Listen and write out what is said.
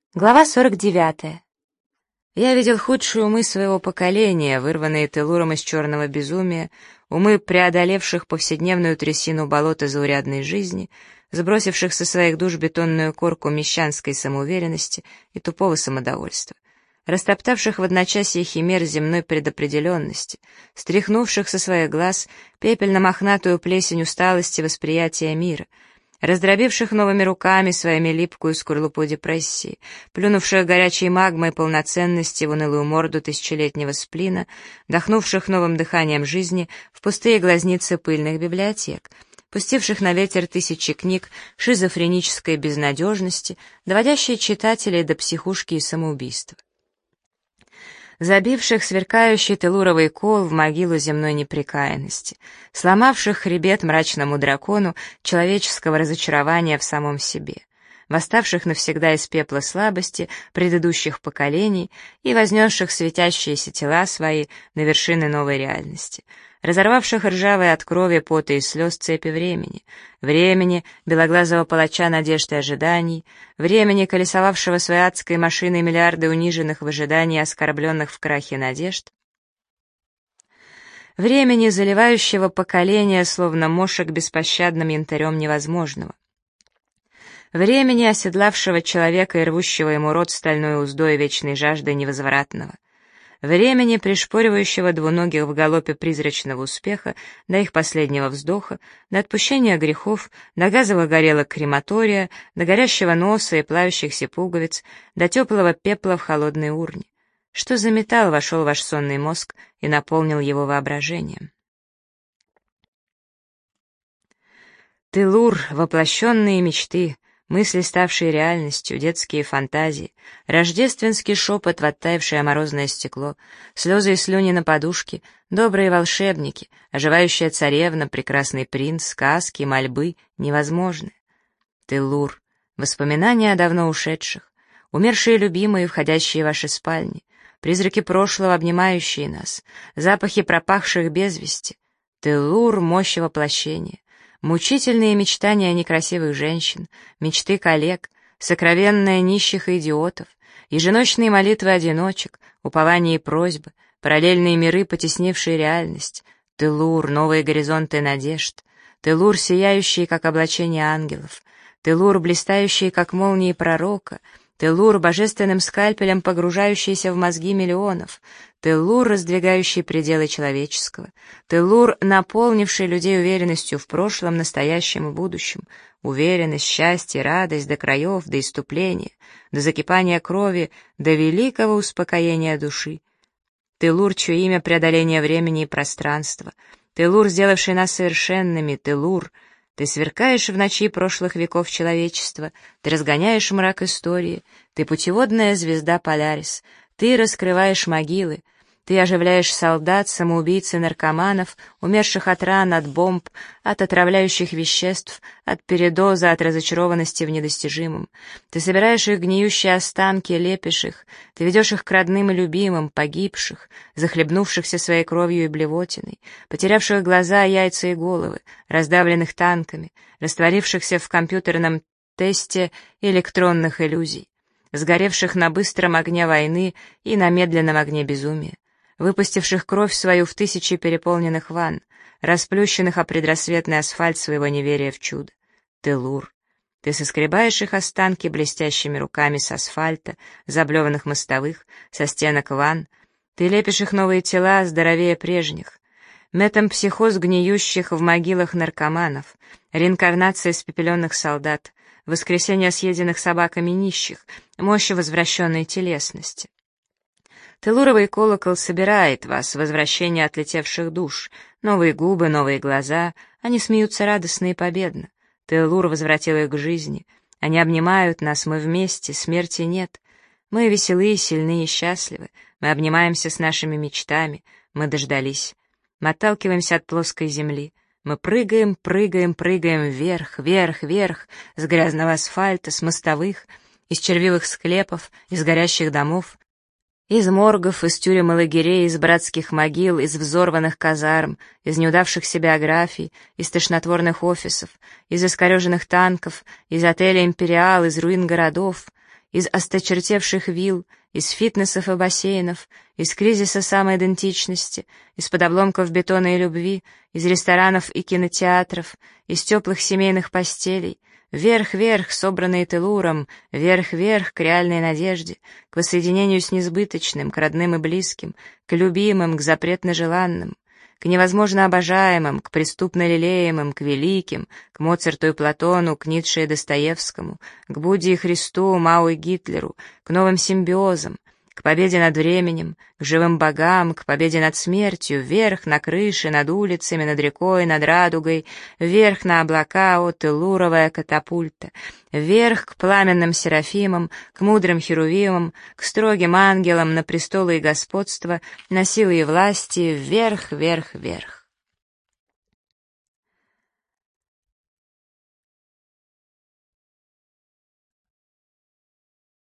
Глава 49. Я видел худшие умы своего поколения, вырванные Телуром из черного безумия, умы, преодолевших повседневную трясину болота заурядной жизни, сбросивших со своих душ бетонную корку мещанской самоуверенности и тупого самодовольства, растоптавших в одночасье химер земной предопределенности, стряхнувших со своих глаз пепельно-мохнатую плесень усталости восприятия мира, раздробивших новыми руками своими липкую скорлупу депрессии, плюнувших горячей магмой полноценности в унылую морду тысячелетнего сплина, дохнувших новым дыханием жизни в пустые глазницы пыльных библиотек, пустивших на ветер тысячи книг шизофренической безнадежности, доводящей читателей до психушки и самоубийства, забивших сверкающий телуровый кол в могилу земной непрекаянности, сломавших хребет мрачному дракону человеческого разочарования в самом себе, восставших навсегда из пепла слабости предыдущих поколений и вознесших светящиеся тела свои на вершины новой реальности, разорвавших ржавые от крови, пота и слез цепи времени, белоглазого палача надежд и ожиданий, времени, колесовавшего своей адской машиной миллиарды униженных в ожидании оскорбленных в крахе надежд, времени, заливающего поколение, словно мошек беспощадным янтарем невозможного, времени, оседлавшего человека и рвущего ему рот стальной уздой вечной жаждой невозвратного, времени, пришпоривающего двуногих в галопе призрачного успеха до их последнего вздоха, до отпущения грехов, до газовых горелок крематория, до горящего носа и плавящихся пуговиц, до теплого пепла в холодной урне. Что за металл вошел в ваш сонный мозг и наполнил его воображением? Телур, воплощенные мечты, мысли, ставшие реальностью, детские фантазии, рождественский шепот в оттаившее морозное стекло, слезы и слюни на подушке, добрые волшебники, оживающая царевна, прекрасный принц, сказки, мольбы невозможны. Телур, воспоминания о давно ушедших, умершие любимые, входящие в ваши спальни, призраки прошлого, обнимающие нас, запахи пропахших без вести. Телур, мощь воплощения. Мучительные мечтания некрасивых женщин, мечты коллег, сокровенные нищих и идиотов, еженочные молитвы одиночек, упования и просьбы, параллельные миры, потеснившие реальность, Телур, новые горизонты надежд, Телур, сияющие, как облачение ангелов, Телур, блистающие, как молнии пророка, Телур, божественным скальпелем погружающийся в мозги миллионов, Телур, раздвигающий пределы человеческого, Телур, наполнивший людей уверенностью в прошлом, настоящем и будущем, уверенность, счастье, радость до краев, до иступления, до закипания крови, до великого успокоения души. Телур, чье имя преодоление времени и пространства, Телур, сделавший нас совершенными, Телур, ты сверкаешь в ночи прошлых веков человечества, ты разгоняешь мрак истории, ты путеводная звезда Полярис, ты раскрываешь могилы, ты оживляешь солдат, самоубийц и наркоманов, умерших от ран, от бомб, от отравляющих веществ, от передоза, от разочарованности в недостижимом. Ты собираешь их гниющие останки, лепишь их, ты ведешь их к родным и любимым, погибших, захлебнувшихся своей кровью и блевотиной, потерявших глаза, яйца и головы, раздавленных танками, растворившихся в компьютерном тесте электронных иллюзий, сгоревших на быстром огне войны и на медленном огне безумия, выпустивших кровь свою в тысячи переполненных ванн, расплющенных о предрассветный асфальт своего неверия в чудо. Телур, ты соскребаешь их останки блестящими руками с асфальта, заблеванных мостовых, со стенок ванн, ты лепишь их новые тела, здоровее прежних. Метампсихоз гниющих в могилах наркоманов, реинкарнация испепеленных солдат, воскресение съеденных собаками нищих, мощь возвращенной телесности. Телуровый колокол собирает вас, возвращение отлетевших душ, новые губы, новые глаза, они смеются радостно и победно. Телур возвратил их к жизни, они обнимают нас, мы вместе, смерти нет. Мы веселые, сильные и счастливы, мы обнимаемся с нашими мечтами, мы дождались. Мы отталкиваемся от плоской земли, мы прыгаем, прыгаем, прыгаем вверх, вверх, вверх, с грязного асфальта, с мостовых, из червивых склепов, из горящих домов, из моргов, из тюрем и лагерей, из братских могил, из взорванных казарм, из неудавшихся биографий, из тошнотворных офисов, из искореженных танков, из отеля «Империал», из руин городов, из осточертевших вилл, из фитнесов и бассейнов, из кризиса самоидентичности, из-под обломков бетона и любви, из ресторанов и кинотеатров, из теплых семейных постелей, вверх-вверх, собранные Телуром, вверх-вверх к реальной надежде, к воссоединению с несбыточным, к родным и близким, к любимым, к запретно желанным, к невозможно обожаемым, к преступно лелеемым, к великим, к Моцарту и Платону, к Ницше и Достоевскому, к Будде и Христу, Мао и Гитлеру, к новым симбиозам, к победе над временем, к живым богам, к победе над смертью, вверх на крыши, над улицами, над рекой, над радугой, вверх на облака, о телуровая катапульта, вверх к пламенным серафимам, к мудрым херувимам, к строгим ангелам на престолы и господство, на силы и власти, вверх, вверх, вверх.